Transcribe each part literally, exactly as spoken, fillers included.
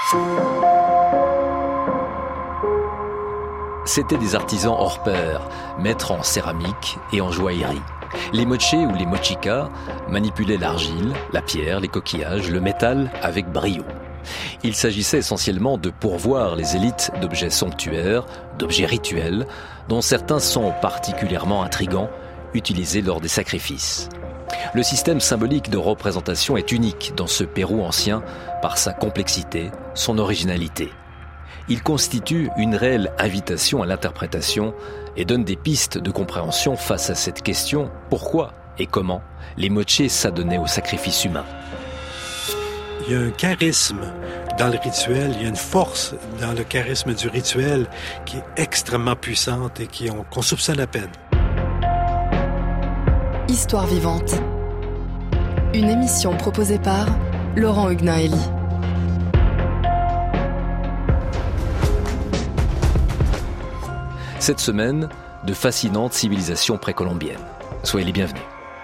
C'étaient des artisans hors pair, maîtres en céramique et en joaillerie. Les mochés ou les mochikas manipulaient l'argile, la pierre, les coquillages, le métal avec brio. Il s'agissait essentiellement de pourvoir les élites d'objets somptuaires, d'objets rituels, dont certains sont particulièrement intrigants, utilisés lors des sacrifices. Le système symbolique de représentation est unique dans ce Pérou ancien par sa complexité, son originalité. Il constitue une réelle invitation à l'interprétation et donne des pistes de compréhension face à cette question « Pourquoi et comment les mochés s'adonnaient au sacrifice humain ?» Il y a un charisme dans le rituel, il y a une force dans le charisme du rituel qui est extrêmement puissante et qui, on, qu'on soupçonne à peine. Histoire vivante. Une émission proposée par Laurent Huguenin-Hélie. Cette semaine, de fascinantes civilisations précolombiennes. Soyez les bienvenus.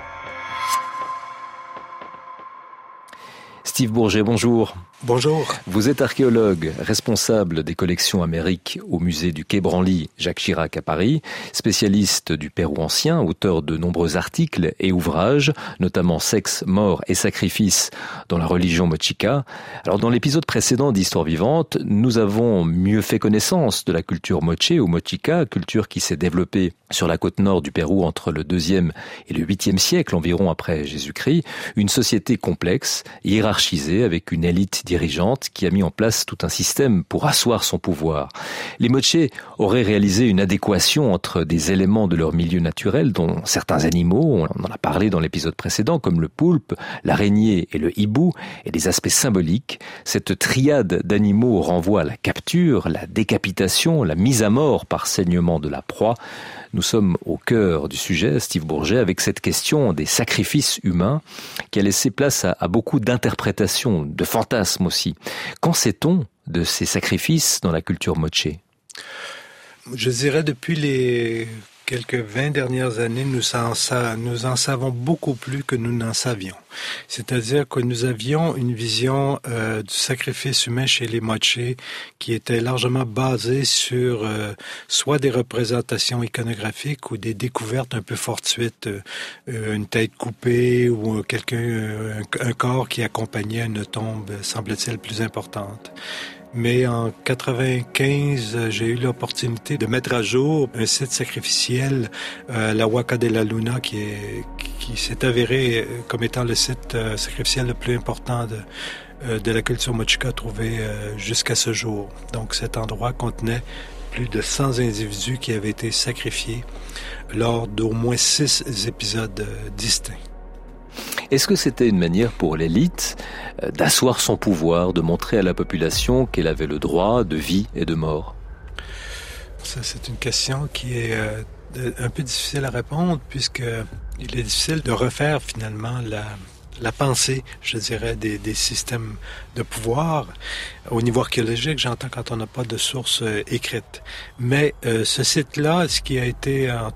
Steve Bourget, bonjour. Bonjour. Vous êtes archéologue, responsable des collections Amérique au musée du Quai Branly Jacques Chirac à Paris, spécialiste du Pérou ancien, auteur de nombreux articles et ouvrages, notamment Sexe, mort et sacrifice dans la religion mochica. Alors dans l'épisode précédent d'Histoire vivante, nous avons mieux fait connaissance de la culture moché ou mochica, culture qui s'est développée sur la côte nord du Pérou entre le deuxième et le huitième siècle environ après Jésus-Christ, une société complexe, hiérarchisée avec une élite dirigeante qui a mis en place tout un système pour asseoir son pouvoir. Les mochés auraient réalisé une adéquation entre des éléments de leur milieu naturel, dont certains animaux, on en a parlé dans l'épisode précédent, comme le poulpe, l'araignée et le hibou, et des aspects symboliques. Cette triade d'animaux renvoie à la capture, la décapitation, la mise à mort par saignement de la proie. Nous sommes au cœur du sujet, Steve Bourget, avec cette question des sacrifices humains qui a laissé place à, à beaucoup d'interprétations, de fantasmes aussi. Qu'en sait-on de ces sacrifices dans la culture moché ? Je dirais depuis les quelques vingt dernières années, nous en, nous en savons beaucoup plus que nous n'en savions. C'est-à-dire que nous avions une vision euh, du sacrifice humain chez les mochés qui était largement basée sur euh, soit des représentations iconographiques ou des découvertes un peu fortuites, euh, une tête coupée ou quelqu'un, euh, un, un corps qui accompagnait une tombe, semble-t-il, plus importante. Mais en quatre-vingt-quinze, j'ai eu l'opportunité de mettre à jour un site sacrificiel, euh, la Huaca de la Luna, qui, est, qui s'est avéré comme étant le site euh, sacrificiel le plus important de, euh, de la culture mochica trouvé euh, jusqu'à ce jour. Donc cet endroit contenait plus de cent individus qui avaient été sacrifiés lors d'au moins six épisodes euh, distincts. Est-ce que c'était une manière pour l'élite d'asseoir son pouvoir, de montrer à la population qu'elle avait le droit de vie et de mort ? Ça, c'est une question qui est euh, un peu difficile à répondre puisqu'il est difficile de refaire finalement la, la pensée, je dirais, des, des systèmes de pouvoir. Au niveau archéologique, j'entends quand on n'a pas de source euh, écrite. Mais euh, ce site-là, ce qui a été... Euh,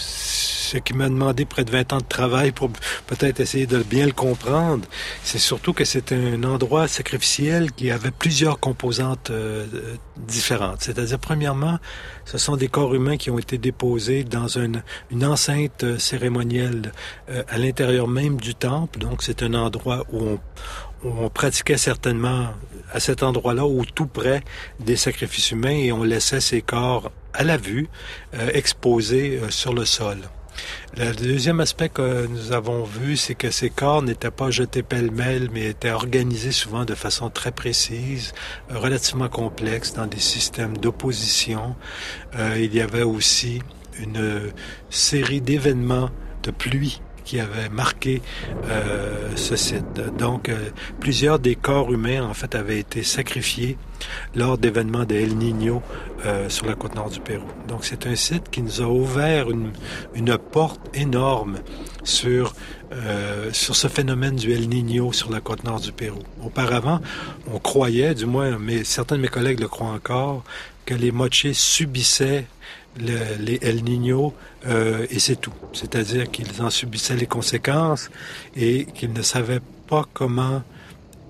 ce qui m'a demandé près de vingt ans de travail pour peut-être essayer de bien le comprendre, c'est surtout que c'est un endroit sacrificiel qui avait plusieurs composantes euh, différentes. C'est-à-dire, premièrement, ce sont des corps humains qui ont été déposés dans une, une enceinte cérémonielle euh, à l'intérieur même du temple. Donc, c'est un endroit où on, où on pratiquait certainement à cet endroit-là ou tout près des sacrifices humains et on laissait ces corps à la vue, euh, exposés euh, sur le sol. Le deuxième aspect que nous avons vu, c'est que ces corps n'étaient pas jetés pêle-mêle, mais étaient organisés souvent de façon très précise, euh, relativement complexe, dans des systèmes d'opposition. Euh, il y avait aussi une série d'événements de pluie qui avait marqué euh, ce site. Donc, euh, plusieurs des corps humains, en fait, avaient été sacrifiés lors d'événements de El Niño euh, sur la côte nord du Pérou. Donc, c'est un site qui nous a ouvert une, une porte énorme sur, euh, sur ce phénomène du El Niño sur la côte nord du Pérou. Auparavant, on croyait, du moins, mais certains de mes collègues le croient encore, que les mochés subissaient Le, les El Niño euh, et c'est tout. C'est-à-dire qu'ils en subissaient les conséquences et qu'ils ne savaient pas comment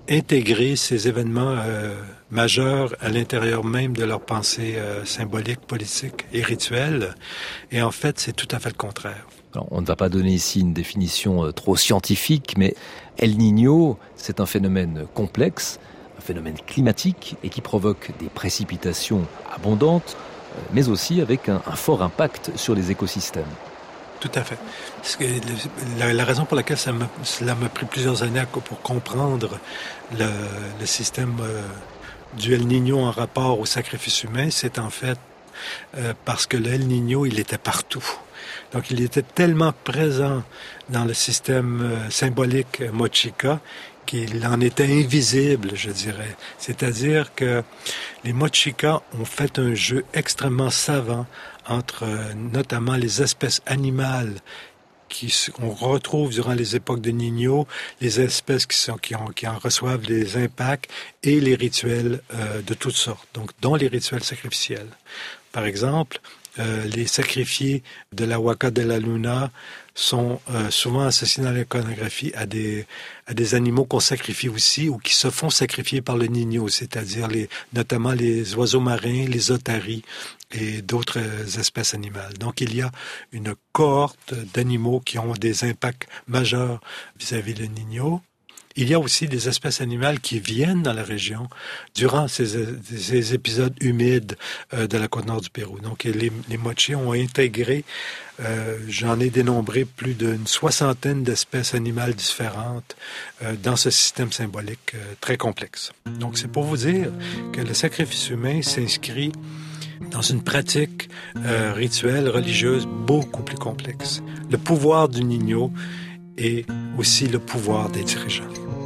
intégrer ces événements euh, majeurs à l'intérieur même de leur pensée euh, symbolique, politique et rituelle. Et en fait, c'est tout à fait le contraire. Alors, on ne va pas donner ici une définition euh, trop scientifique, mais El Niño, c'est un phénomène complexe, un phénomène climatique et qui provoque des précipitations abondantes, euh, mais aussi avec un, un fort impact sur les écosystèmes. Tout à fait. La, la raison pour laquelle ça m'a, cela m'a pris plusieurs années pour comprendre le, le système euh, du El Niño en rapport au sacrifice humain, c'est en fait euh, parce que le El Niño, il était partout. Donc, il était tellement présent dans le système euh, symbolique Mochica qu'il en était invisible, je dirais. C'est-à-dire que les Mochica ont fait un jeu extrêmement savant entre euh, notamment les espèces animales qui qu'on retrouve durant les époques de Niño, les espèces qui sont qui, ont, qui en reçoivent des impacts et les rituels euh, de toutes sortes, donc dont les rituels sacrificiels. Par exemple, euh, les sacrifiés de la Huaca de la Luna sont euh, souvent associés dans l'iconographie à des à des animaux qu'on sacrifie aussi ou qui se font sacrifier par le Niño, c'est-à-dire les notamment les oiseaux marins, les otaries et d'autres espèces animales. Donc, il y a une cohorte d'animaux qui ont des impacts majeurs vis-à-vis du Niño. Il y a aussi des espèces animales qui viennent dans la région durant ces, ces épisodes humides euh, de la côte nord du Pérou. Donc, les, les Mochi ont intégré, euh, j'en ai dénombré plus d'une soixantaine d'espèces animales différentes euh, dans ce système symbolique euh, très complexe. Donc, c'est pour vous dire que le sacrifice humain s'inscrit dans une pratique euh, rituelle, religieuse beaucoup plus complexe. Le pouvoir du Niño et aussi le pouvoir des dirigeants.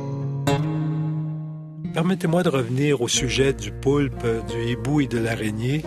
Permettez-moi de revenir au sujet du poulpe, du hibou et de l'araignée.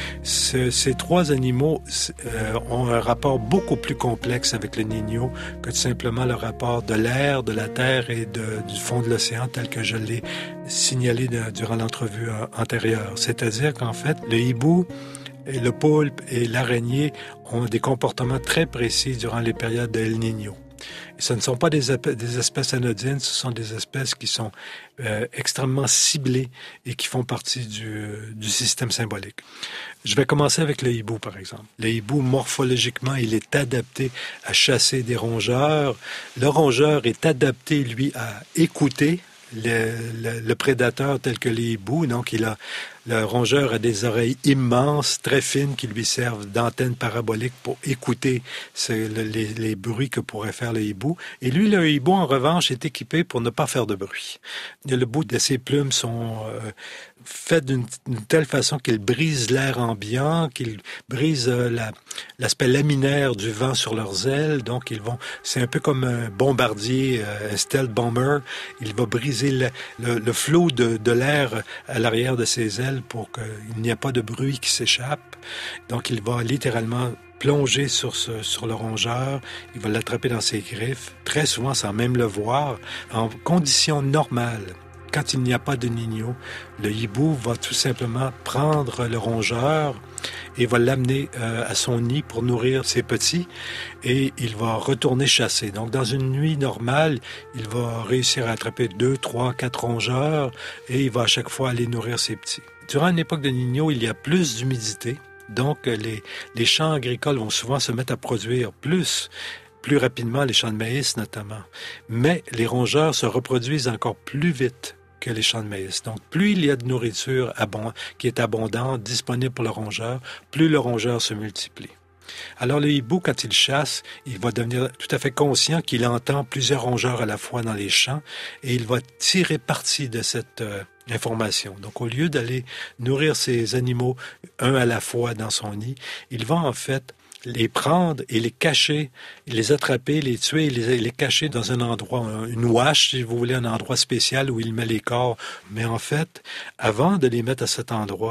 Ce, ces trois animaux euh, ont un rapport beaucoup plus complexe avec le Niño que tout simplement le rapport de l'air, de la terre et de, du fond de l'océan tel que je l'ai signalé de, durant l'entrevue euh, antérieure. C'est-à-dire qu'en fait, le hibou, et le poulpe et l'araignée ont des comportements très précis durant les périodes de El Niño. Et ce ne sont pas des, des espèces anodines, ce sont des espèces qui sont euh, extrêmement ciblées et qui font partie du, du système symbolique. Je vais commencer avec le hibou, par exemple. Le hibou, morphologiquement, il est adapté à chasser des rongeurs. Le rongeur est adapté, lui, à écouter le, le, le prédateur tel que les hiboux. Donc, il a, le rongeur a des oreilles immenses, très fines, qui lui servent d'antennes paraboliques pour écouter ce, le, les, les bruits que pourrait faire le hibou. Et lui, le hibou, en revanche, est équipé pour ne pas faire de bruit. Et le bout de ses plumes sont euh, faites d'une, d'une telle façon qu'il brise l'air ambiant, qu'il brise euh, la, l'aspect laminaire du vent sur leurs ailes. Donc, ils vont, c'est un peu comme un bombardier, euh, un stealth bomber. Il va briser le, le, le flot de, de l'air à l'arrière de ses ailes pour qu'il n'y ait pas de bruit qui s'échappe. Donc, il va littéralement plonger sur, ce, sur le rongeur, il va l'attraper dans ses griffes, très souvent sans même le voir, en conditions normales. Quand il n'y a pas de Niño, le hibou va tout simplement prendre le rongeur et va l'amener euh, à son nid pour nourrir ses petits et il va retourner chasser. Donc, dans une nuit normale, il va réussir à attraper deux, trois, quatre rongeurs et il va à chaque fois aller nourrir ses petits. Durant une époque de Niño, il y a plus d'humidité, donc les, les champs agricoles vont souvent se mettre à produire plus, plus rapidement, les champs de maïs notamment. Mais les rongeurs se reproduisent encore plus vite que les champs de maïs. Donc, plus il y a de nourriture abond- qui est abondante, disponible pour le rongeur, plus le rongeur se multiplie. Alors, le hibou, quand il chasse, il va devenir tout à fait conscient qu'il entend plusieurs rongeurs à la fois dans les champs et il va tirer parti de cette euh, information. Donc, au lieu d'aller nourrir ces animaux un à la fois dans son nid, il va en fait les prendre et les cacher, les attraper, les tuer et les, les cacher dans un endroit, une ouache, si vous voulez, un endroit spécial où il met les corps. Mais en fait, avant de les mettre à cet endroit,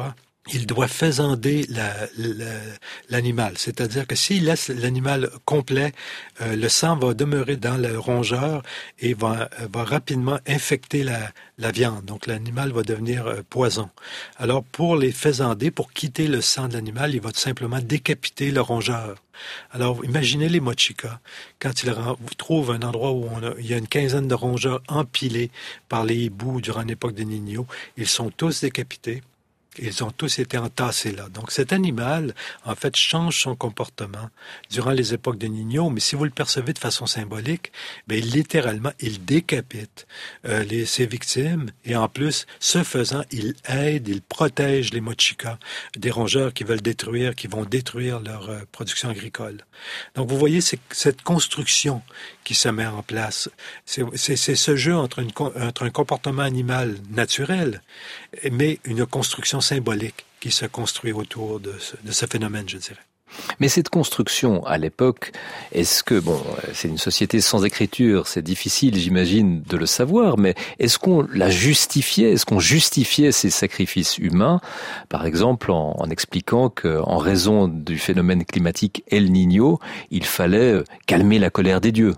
il doit faisander la, la, l'animal. C'est-à-dire que s'il laisse l'animal complet, euh, le sang va demeurer dans le rongeur et va, va rapidement infecter la, la viande. Donc, l'animal va devenir euh, poison. Alors, pour les faisander, pour quitter le sang de l'animal, il va tout simplement décapiter le rongeur. Alors, imaginez les mochikas. Quand ils trouvent un endroit où on a, il y a une quinzaine de rongeurs empilés par les hiboux durant l'époque des Niños, ils sont tous décapités. Ils ont tous été entassés là. Donc, cet animal, en fait, change son comportement durant les époques de Niños, mais si vous le percevez de façon symbolique, bien, littéralement, il décapite euh, les, ses victimes et en plus, ce faisant, il aide, il protège les mochikas, des rongeurs qui veulent détruire, qui vont détruire leur euh, production agricole. Donc, vous voyez, c'est cette construction qui se met en place. C'est, c'est, c'est ce jeu entre, une, entre un comportement animal naturel, mais une construction symbolique qui se construit autour de ce, de ce phénomène, je dirais. Mais cette construction, à l'époque, est-ce que, bon, c'est une société sans écriture, c'est difficile, j'imagine, de le savoir, mais est-ce qu'on la justifiait, est-ce qu'on justifiait ces sacrifices humains, par exemple, en, en expliquant qu'en raison du phénomène climatique El Niño, il fallait calmer la colère des dieux?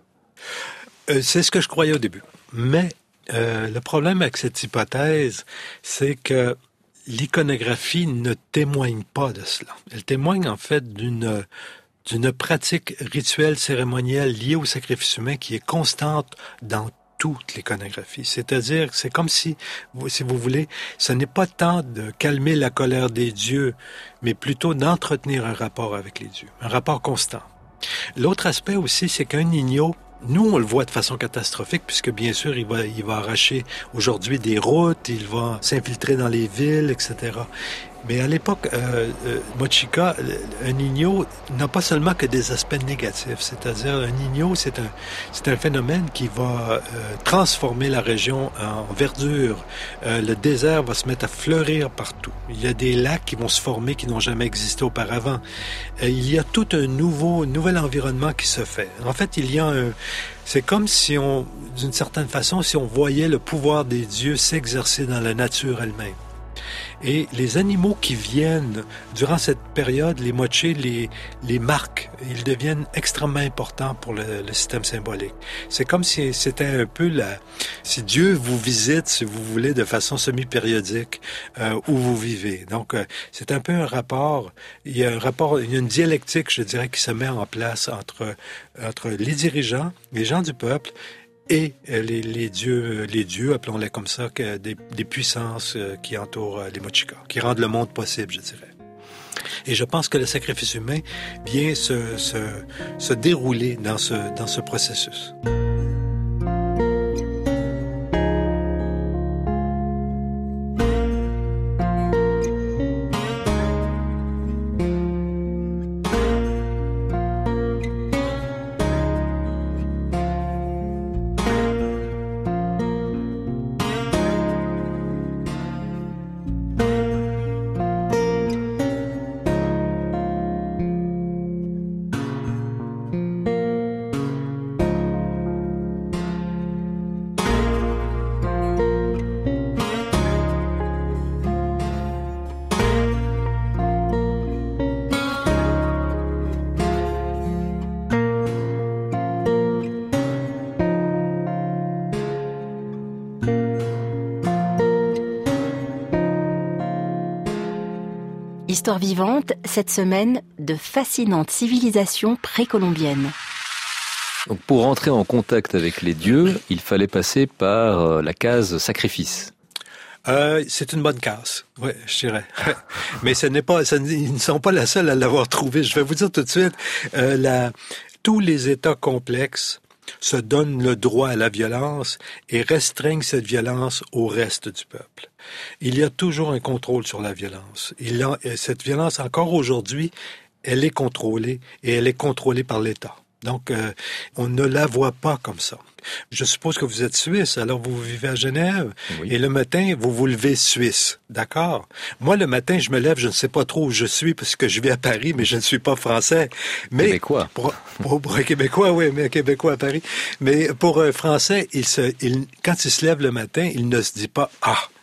Euh, c'est ce que je croyais au début. Mais euh, le problème avec cette hypothèse, c'est que l'iconographie ne témoigne pas de cela. Elle témoigne en fait d'une d'une pratique rituelle cérémonielle liée au sacrifice humain qui est constante dans toute l'iconographie. C'est-à-dire que c'est comme si, si vous voulez, ce n'est pas tant de calmer la colère des dieux, mais plutôt d'entretenir un rapport avec les dieux, un rapport constant. L'autre aspect aussi, c'est qu'un Niño, nous, on le voit de façon catastrophique, puisque bien sûr, il va, il va arracher aujourd'hui des routes, il va s'infiltrer dans les villes, et cetera. Mais à l'époque, euh, euh, Mochica, un Niño n'a pas seulement que des aspects négatifs. C'est-à-dire, un Niño, c'est un, c'est un phénomène qui va euh, transformer la région en verdure. Euh, le désert va se mettre à fleurir partout. Il y a des lacs qui vont se former qui n'ont jamais existé auparavant. Euh, il y a tout un nouveau, nouvel environnement qui se fait. En fait, il y a un... C'est comme si on, d'une certaine façon, si on voyait le pouvoir des dieux s'exercer dans la nature elle-même. Et les animaux qui viennent durant cette période, les mochés, les, les marquent. Ils deviennent extrêmement importants pour le, le système symbolique. C'est comme si c'était un peu la... Si Dieu vous visite, si vous voulez, de façon semi-périodique, euh, où vous vivez. Donc, euh, c'est un peu un rapport... Il y a un rapport, il y a une dialectique, je dirais, qui se met en place entre, entre les dirigeants, les gens du peuple, et les, les dieux, les dieux, appelons-les comme ça, que des, des puissances qui entourent les Mochikas, qui rendent le monde possible, je dirais. Et je pense que le sacrifice humain vient se, se, se dérouler dans ce, dans ce processus. Histoire vivante, cette semaine, de fascinantes civilisations précolombiennes. Donc pour entrer en contact avec les dieux, il fallait passer par la case sacrifice. Euh, c'est une bonne case, oui, je dirais. Mais ce n'est pas, ce, ils ne sont pas la seule à l'avoir trouvé. Je vais vous dire tout de suite, euh, la, tous les États complexes se donnent le droit à la violence et restreignent cette violence au reste du peuple. Il y a toujours un contrôle sur la violence. Il y a, cette violence, encore aujourd'hui, elle est contrôlée et elle est contrôlée par l'État. Donc, euh, on ne la voit pas comme ça. Je suppose que vous êtes suisse, alors vous vivez à Genève, oui. Et le matin, vous vous levez suisse, d'accord? Moi, le matin, je me lève, je ne sais pas trop où je suis parce que je vis à Paris, mais je ne suis pas français. Mais Québécois. Pour, pour, pour un Québécois, oui, mais un Québécois à Paris. Mais pour un Français, il se, il, quand il se lève le matin, il ne se dit pas « Ah,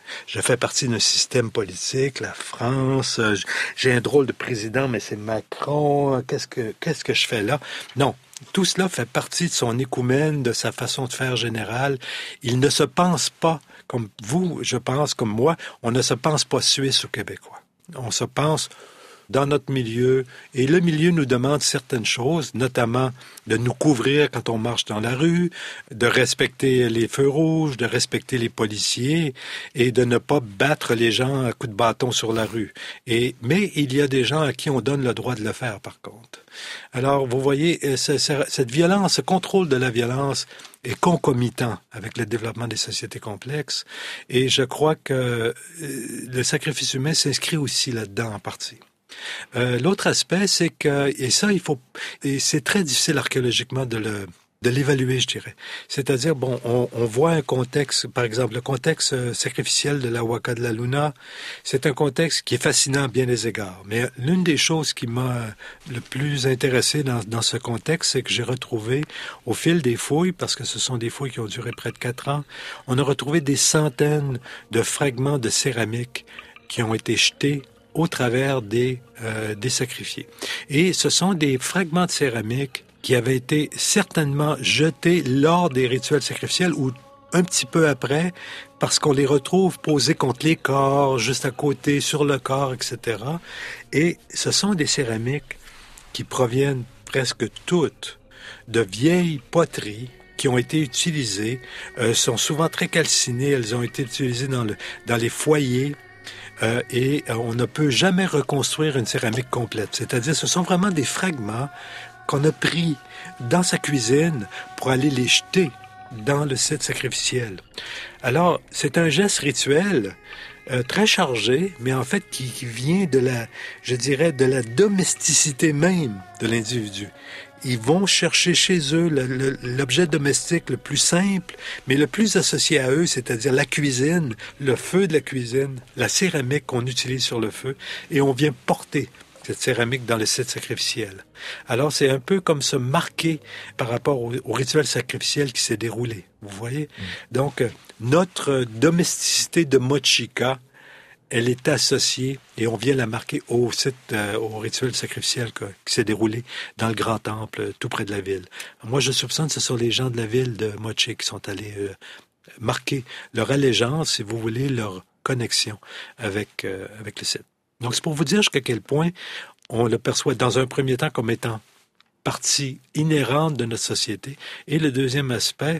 Je fais partie d'un système politique, la France, j'ai un drôle de président, mais c'est Macron, qu'est-ce que, qu'est-ce que je fais là? Non. Tout cela fait partie de son écoumène, de sa façon de faire générale. Il ne se pense pas, comme vous, je pense, comme moi, on ne se pense pas suisse ou québécois. On se pense dans notre milieu, et le milieu nous demande certaines choses, notamment de nous couvrir quand on marche dans la rue, de respecter les feux rouges, de respecter les policiers et de ne pas battre les gens à coups de bâton sur la rue. Et, mais il y a des gens à qui on donne le droit de le faire, par contre. Alors, vous voyez, cette violence, ce contrôle de la violence est concomitant avec le développement des sociétés complexes, et je crois que le sacrifice humain s'inscrit aussi là-dedans en partie. Euh, l'autre aspect, c'est que, et ça, il faut, et c'est très difficile archéologiquement de le, de l'évaluer, je dirais. C'est-à-dire, bon, on, on voit un contexte, par exemple, le contexte sacrificiel de la Huaca de la Luna, c'est un contexte qui est fascinant à bien des égards. Mais l'une des choses qui m'a le plus intéressé dans, dans ce contexte, c'est que j'ai retrouvé, au fil des fouilles, parce que ce sont des fouilles qui ont duré près de quatre ans, on a retrouvé des centaines de fragments de céramique qui ont été jetés au travers des, euh, des sacrifiés. Et ce sont des fragments de céramique qui avaient été certainement jetés lors des rituels sacrificiels ou un petit peu après, parce qu'on les retrouve posés contre les corps, juste à côté, sur le corps, et cetera. Et ce sont des céramiques qui proviennent presque toutes de vieilles poteries qui ont été utilisées, euh, sont souvent très calcinées, elles ont été utilisées dans, le, dans les foyers, Euh, et euh, on ne peut jamais reconstruire une céramique complète. C'est-à-dire, ce sont vraiment des fragments qu'on a pris dans sa cuisine pour aller les jeter dans le site sacrificiel. Alors, c'est un geste rituel euh, très chargé, mais en fait qui, qui vient de la, je dirais, de la domesticité même de l'individu. Ils vont chercher chez eux le, le, l'objet domestique le plus simple, mais le plus associé à eux, c'est-à-dire la cuisine, le feu de la cuisine, la céramique qu'on utilise sur le feu, et on vient porter cette céramique dans le site sacrificiel. Alors, c'est un peu comme se marquer par rapport au, au rituel sacrificiel qui s'est déroulé, vous voyez? Mmh. Donc, notre domesticité de Mochica, elle est associée, et on vient la marquer au site, euh, au rituel sacrificiel que, qui s'est déroulé dans le grand temple, tout près de la ville. Moi, je soupçonne que ce sont les gens de la ville de Moche qui sont allés euh, marquer leur allégeance, si vous voulez, leur connexion avec, euh, avec le site. Donc, c'est pour vous dire jusqu'à quel point on le perçoit dans un premier temps comme étant partie inhérente de notre société. Et le deuxième aspect,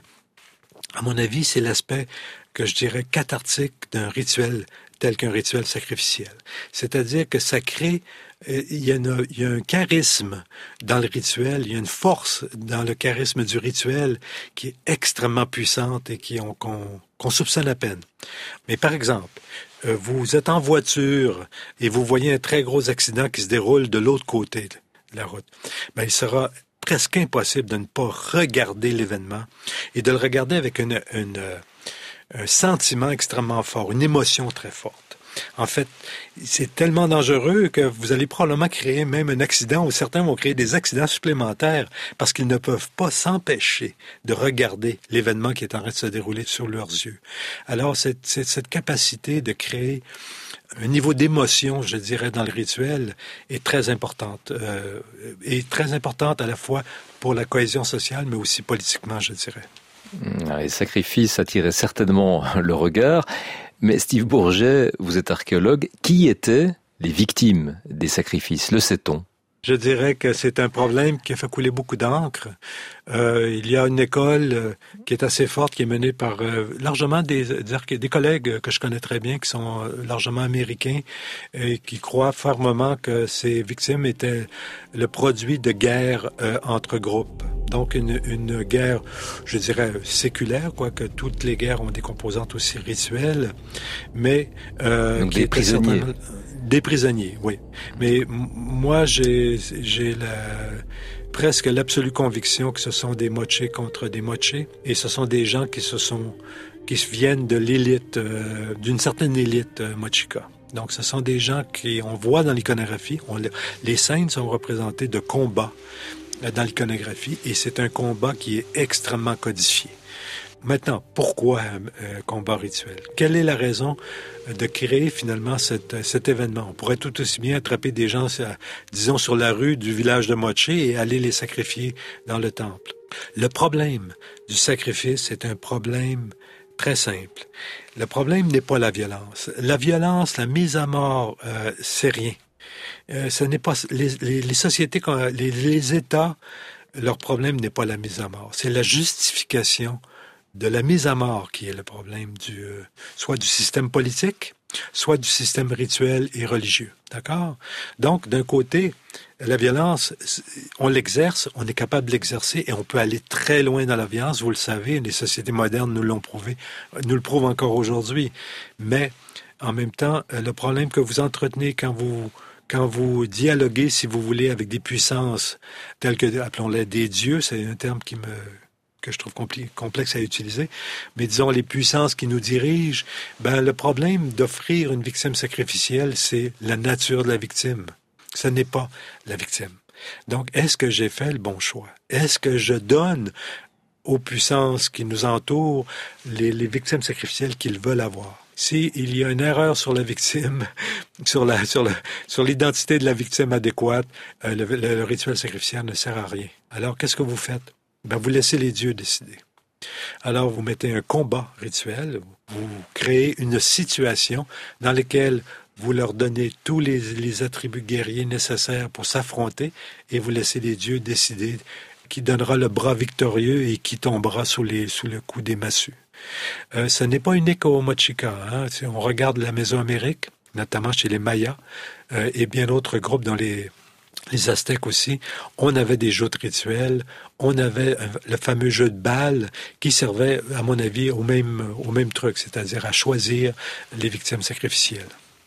à mon avis, c'est l'aspect que je dirais cathartique d'un rituel tel qu'un rituel sacrificiel. C'est-à-dire que ça crée, euh, il, y a une, il y a un charisme dans le rituel, il y a une force dans le charisme du rituel qui est extrêmement puissante et qui on, qu'on, qu'on soupçonne à peine. Mais par exemple, euh, vous êtes en voiture et vous voyez un très gros accident qui se déroule de l'autre côté de la route. Ben, il sera presque impossible de ne pas regarder l'événement et de le regarder avec une, une un sentiment extrêmement fort, une émotion très forte. En fait, c'est tellement dangereux que vous allez probablement créer même un accident, ou certains vont créer des accidents supplémentaires parce qu'ils ne peuvent pas s'empêcher de regarder l'événement qui est en train de se dérouler sur leurs yeux. Alors, cette, cette, cette capacité de créer un niveau d'émotion, je dirais, dans le rituel est très importante. Euh, et très importante à la fois pour la cohésion sociale, mais aussi politiquement, je dirais. Les sacrifices attiraient certainement le regard, mais Steve Bourget, vous êtes archéologue, qui étaient les victimes des sacrifices, le sait-on? Je dirais que c'est un problème qui a fait couler beaucoup d'encre. Euh, il y a une école euh, qui est assez forte, qui est menée par euh, largement des, des, des collègues que je connais très bien, qui sont euh, largement américains, et qui croient fermement que ces victimes étaient le produit de guerres euh, entre groupes. Donc une, une guerre, je dirais, séculaire, quoique toutes les guerres ont des composantes aussi rituelles, mais... Euh, Donc des prisonniers. Des prisonniers, oui. Mais m- moi, j'ai, j'ai la, presque l'absolue conviction que ce sont des mochés contre des mochés, et ce sont des gens qui se sont, qui viennent de l'élite, euh, d'une certaine élite euh, mochica. Donc, ce sont des gens qui, on voit dans l'iconographie, on, les scènes sont représentées de combats euh, dans l'iconographie, et c'est un combat qui est extrêmement codifié. maintenant, pourquoi un combat rituel? Quelle est la raison de créer finalement cette, cet événement? On pourrait tout aussi bien attraper des gens, disons, sur la rue du village de Moche et aller les sacrifier dans le temple. Le problème du sacrifice est un problème très simple. Le problème n'est pas la violence. La violence, la mise à mort, euh, c'est rien. Euh, ce n'est pas les, les, les sociétés, les, les États, leur problème n'est pas la mise à mort. C'est la justification de la mise à mort qui est le problème du euh, soit du système politique, soit du système rituel et religieux. D'accord? Donc, d'un côté, la violence, on l'exerce, on est capable de l'exercer et on peut aller très loin dans la violence. Vous le savez, les sociétés modernes nous l'ont prouvé, nous le prouvent encore aujourd'hui. Mais, en même temps, le problème que vous entretenez quand vous quand vous dialoguez, si vous voulez, avec des puissances telles que, appelons-les des dieux, c'est un terme qui me que je trouve compli- complexe à utiliser, mais disons les puissances qui nous dirigent, ben le problème d'offrir une victime sacrificielle, c'est la nature de la victime. Ce n'est pas la victime. Donc, est-ce que j'ai fait le bon choix? Est-ce que je donne aux puissances qui nous entourent les, les victimes sacrificielles qu'ils veulent avoir? S'il y a une erreur sur la victime, sur la sur le, sur l'identité de la victime adéquate, euh, le, le, le rituel sacrificiel ne sert à rien. Alors, qu'est-ce que vous faites? Ben, vous laissez les dieux décider. Alors, vous mettez un combat rituel, vous créez une situation dans laquelle vous leur donnez tous les, les attributs guerriers nécessaires pour s'affronter et vous laissez les dieux décider qui donnera le bras victorieux et qui tombera sous, les, sous le coup des massues. Euh, ce n'est pas unique au Mochica. Hein. Si on regarde la Mésoamérique, notamment chez les Mayas euh, et bien d'autres groupes dans les... les Aztèques aussi, on avait des joutes rituels, on avait le fameux jeu de balle qui servait, à mon avis, au même, au même truc, c'est-à-dire à choisir les victimes sacrificielles.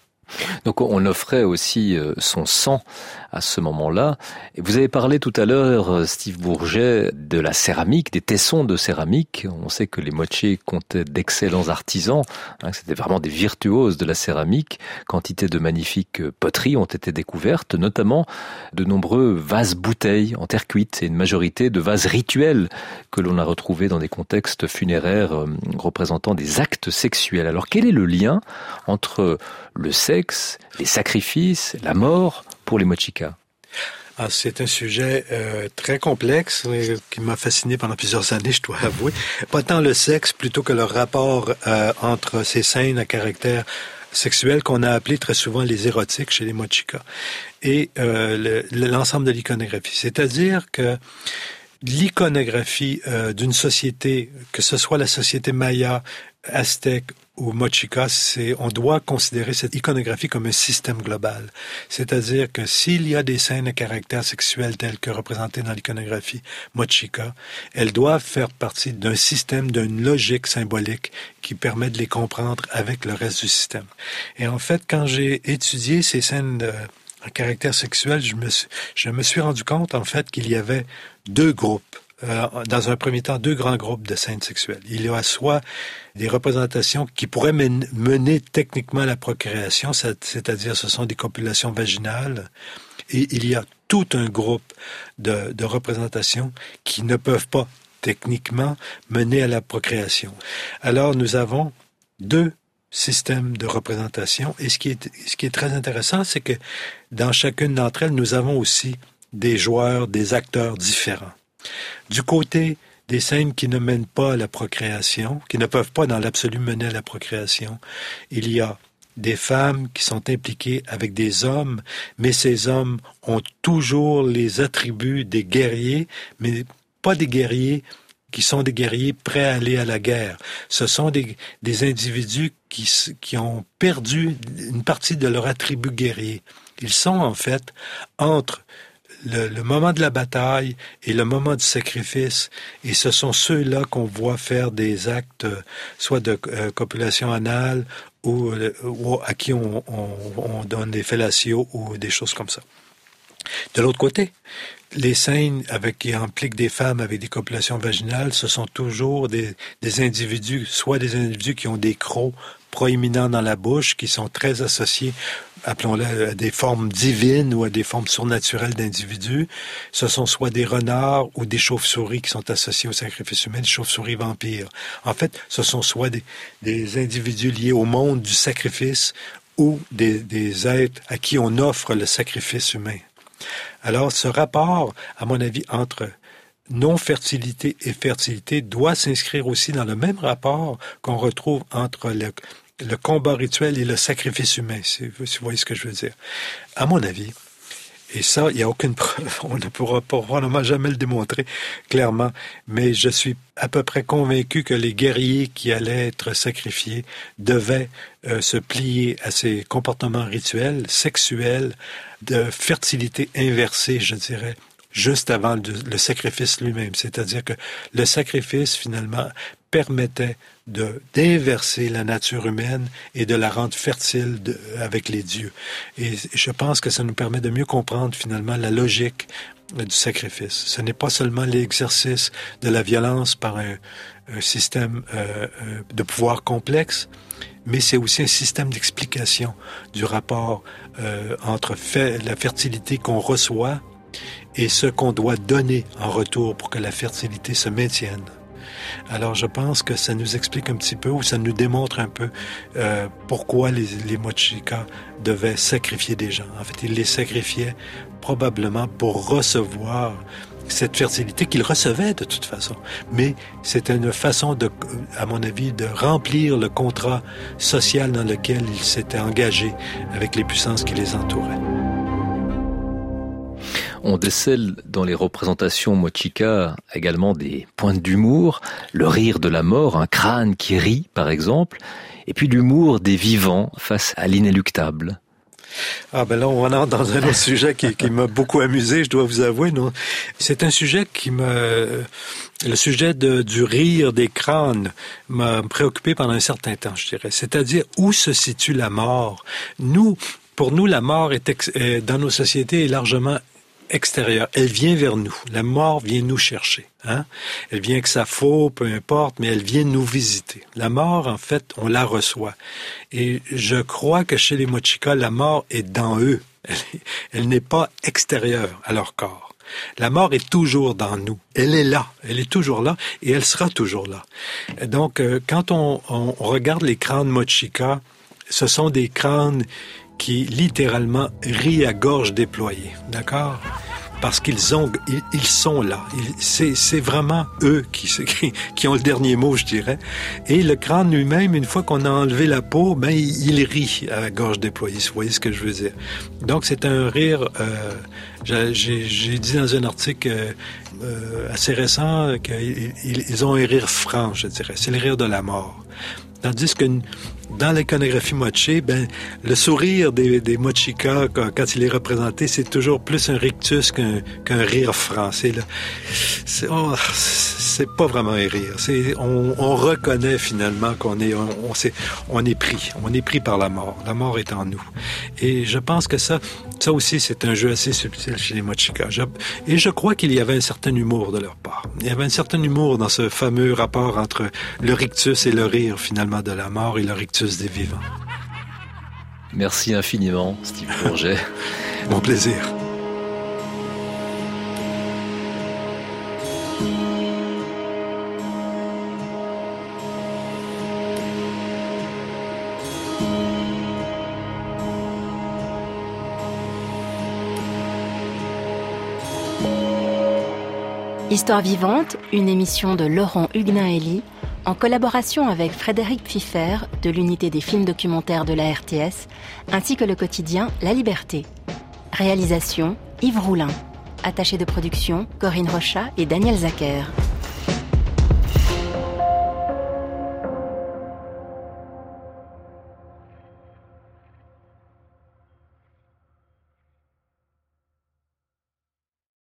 Donc on offrait aussi son sang à ce moment-là. Et vous avez parlé tout à l'heure, Steve Bourget, de la céramique, des tessons de céramique. On sait que les Moche comptaient d'excellents artisans, hein, c'était vraiment des virtuoses de la céramique. Quantité de magnifiques poteries ont été découvertes, notamment de nombreux vases-bouteilles en terre cuite et une majorité de vases rituels que l'on a retrouvés dans des contextes funéraires euh, représentant des actes sexuels. Alors quel est le lien entre le sexe, les sacrifices, la mort pour les Mochica? Ah, c'est un sujet euh, très complexe euh, qui m'a fasciné pendant plusieurs années, je dois avouer. Pas tant le sexe, plutôt que le rapport euh, entre ces scènes à caractère sexuel qu'on a appelé très souvent les érotiques chez les Mochica et euh, le, l'ensemble de l'iconographie. C'est-à-dire que l'iconographie euh, d'une société, que ce soit la société maya, aztèque ou Mochica, c'est, on doit considérer cette iconographie comme un système global. C'est-à-dire que s'il y a des scènes à caractère sexuel telles que représentées dans l'iconographie Mochica, elles doivent faire partie d'un système, d'une logique symbolique qui permet de les comprendre avec le reste du système. Et en fait, quand j'ai étudié ces scènes de, à caractère sexuel, je me, suis, je me suis rendu compte, en fait, qu'il y avait deux groupes. Euh, dans un premier temps, deux grands groupes de scènes sexuelles. Il y a soit des représentations qui pourraient men- mener techniquement à la procréation, c'est-à-dire ce sont des copulations vaginales, et il y a tout un groupe de, de représentations qui ne peuvent pas techniquement mener à la procréation. Alors nous avons deux systèmes de représentation, et ce qui est, ce qui est très intéressant, c'est que dans chacune d'entre elles, nous avons aussi des joueurs, des acteurs différents. Du côté des scènes qui ne mènent pas à la procréation, qui ne peuvent pas dans l'absolu mener à la procréation, il y a des femmes qui sont impliquées avec des hommes, mais ces hommes ont toujours les attributs des guerriers, mais pas des guerriers qui sont des guerriers prêts à aller à la guerre. Ce sont des, des individus qui, qui ont perdu une partie de leur attribut guerrier. Ils sont en fait entre Le, le moment de la bataille et le moment du sacrifice, et ce sont ceux-là qu'on voit faire des actes, soit de euh, copulation anale ou, euh, ou à qui on, on, on donne des fellatio ou des choses comme ça. De l'autre côté, les scènes avec, qui impliquent des femmes avec des copulations vaginales, ce sont toujours des, des individus, soit des individus qui ont des crocs proéminents dans la bouche, qui sont très associés, appelons-le, à des formes divines ou à des formes surnaturelles d'individus. Ce sont soit des renards ou des chauves-souris qui sont associés au sacrifice humain, des chauves-souris vampires. En fait, ce sont soit des, des individus liés au monde du sacrifice ou des, des êtres à qui on offre le sacrifice humain. Alors, ce rapport, à mon avis, entre non-fertilité et fertilité doit s'inscrire aussi dans le même rapport qu'on retrouve entre le, le combat rituel et le sacrifice humain, si vous voyez ce que je veux dire. À mon avis, et ça, il n'y a aucune preuve, on ne pourra probablement jamais le démontrer clairement, mais je suis à peu près convaincu que les guerriers qui allaient être sacrifiés devaient euh, se plier à ces comportements rituels, sexuels, de fertilité inversée, je dirais, juste avant le, le sacrifice lui-même. C'est-à-dire que le sacrifice, finalement, permettait de, d'inverser la nature humaine et de la rendre fertile de, avec les dieux. Et je pense que ça nous permet de mieux comprendre, finalement, la logique du sacrifice. Ce n'est pas seulement l'exercice de la violence par un, un système euh, de pouvoir complexe, mais c'est aussi un système d'explication du rapport euh, entre fait, la fertilité qu'on reçoit et ce qu'on doit donner en retour pour que la fertilité se maintienne. Alors, je pense que ça nous explique un petit peu, ou ça nous démontre un peu euh, pourquoi les, les Mochica devaient sacrifier des gens. En fait, ils les sacrifiaient probablement pour recevoir cette fertilité qu'ils recevaient de toute façon. Mais c'était une façon, de, à mon avis, de remplir le contrat social dans lequel ils s'étaient engagés avec les puissances qui les entouraient. On décèle dans les représentations Mochica également des pointes d'humour, le rire de la mort, un crâne qui rit par exemple, et puis l'humour des vivants face à l'inéluctable. Ah ben là, on entre dans un autre sujet qui, qui m'a beaucoup amusé, je dois vous avouer. Non? C'est un sujet qui me... Le sujet de, du rire des crânes m'a préoccupé pendant un certain temps, je dirais. C'est-à-dire, où se situe la mort? Nous, pour nous, la mort est, ex, est dans nos sociétés est largement extérieure. Elle vient vers nous. La mort vient nous chercher. Hein? Elle vient que ça faux, peu importe, mais elle vient nous visiter. La mort, en fait, on la reçoit. Et je crois que chez les Mochica, la mort est dans eux. Elle, elle n'est pas extérieure à leur corps. La mort est toujours dans nous. Elle est là. Elle est toujours là et elle sera toujours là. Donc, quand on, on regarde les crânes Mochica, ce sont des crânes qui littéralement rient à gorge déployée, d'accord? Parce qu'ils ont, ils, ils sont là. Ils, c'est, c'est vraiment eux qui, qui, qui ont le dernier mot, je dirais. Et le crâne lui-même, une fois qu'on a enlevé la peau, ben il, il rit à la gorge déployée. Vous voyez ce que je veux dire? Donc c'est un rire. Euh, j'ai, j'ai dit dans un article euh, assez récent qu'ils ils ont un rire franc, je dirais. C'est le rire de la mort. Tandis que dans l'iconographie moché, ben, le sourire des, des Mochica, quand, quand il est représenté, c'est toujours plus un rictus qu'un, qu'un rire franc. C'est, là, c'est, oh, c'est pas vraiment un rire. C'est, on, on reconnaît finalement qu'on est, on, on, c'est, on est pris. On est pris par la mort. La mort est en nous. Et je pense que ça, ça aussi, c'est un jeu assez subtil chez les Mochica. Je, et je crois qu'il y avait un certain humour de leur part. Il y avait un certain humour dans ce fameux rapport entre le rictus et le rire, finalement, de la mort et le rictus des vivants. Merci infiniment, Steve Bourget. Mon plaisir. Histoire vivante, une émission de Laurent Huguenin-Elie, en collaboration avec Frédéric Pfiffer de l'unité des films documentaires de la R T S, ainsi que le quotidien La Liberté. Réalisation, Yves Roulin. Attaché de production, Corinne Rochat et Daniel Zacher.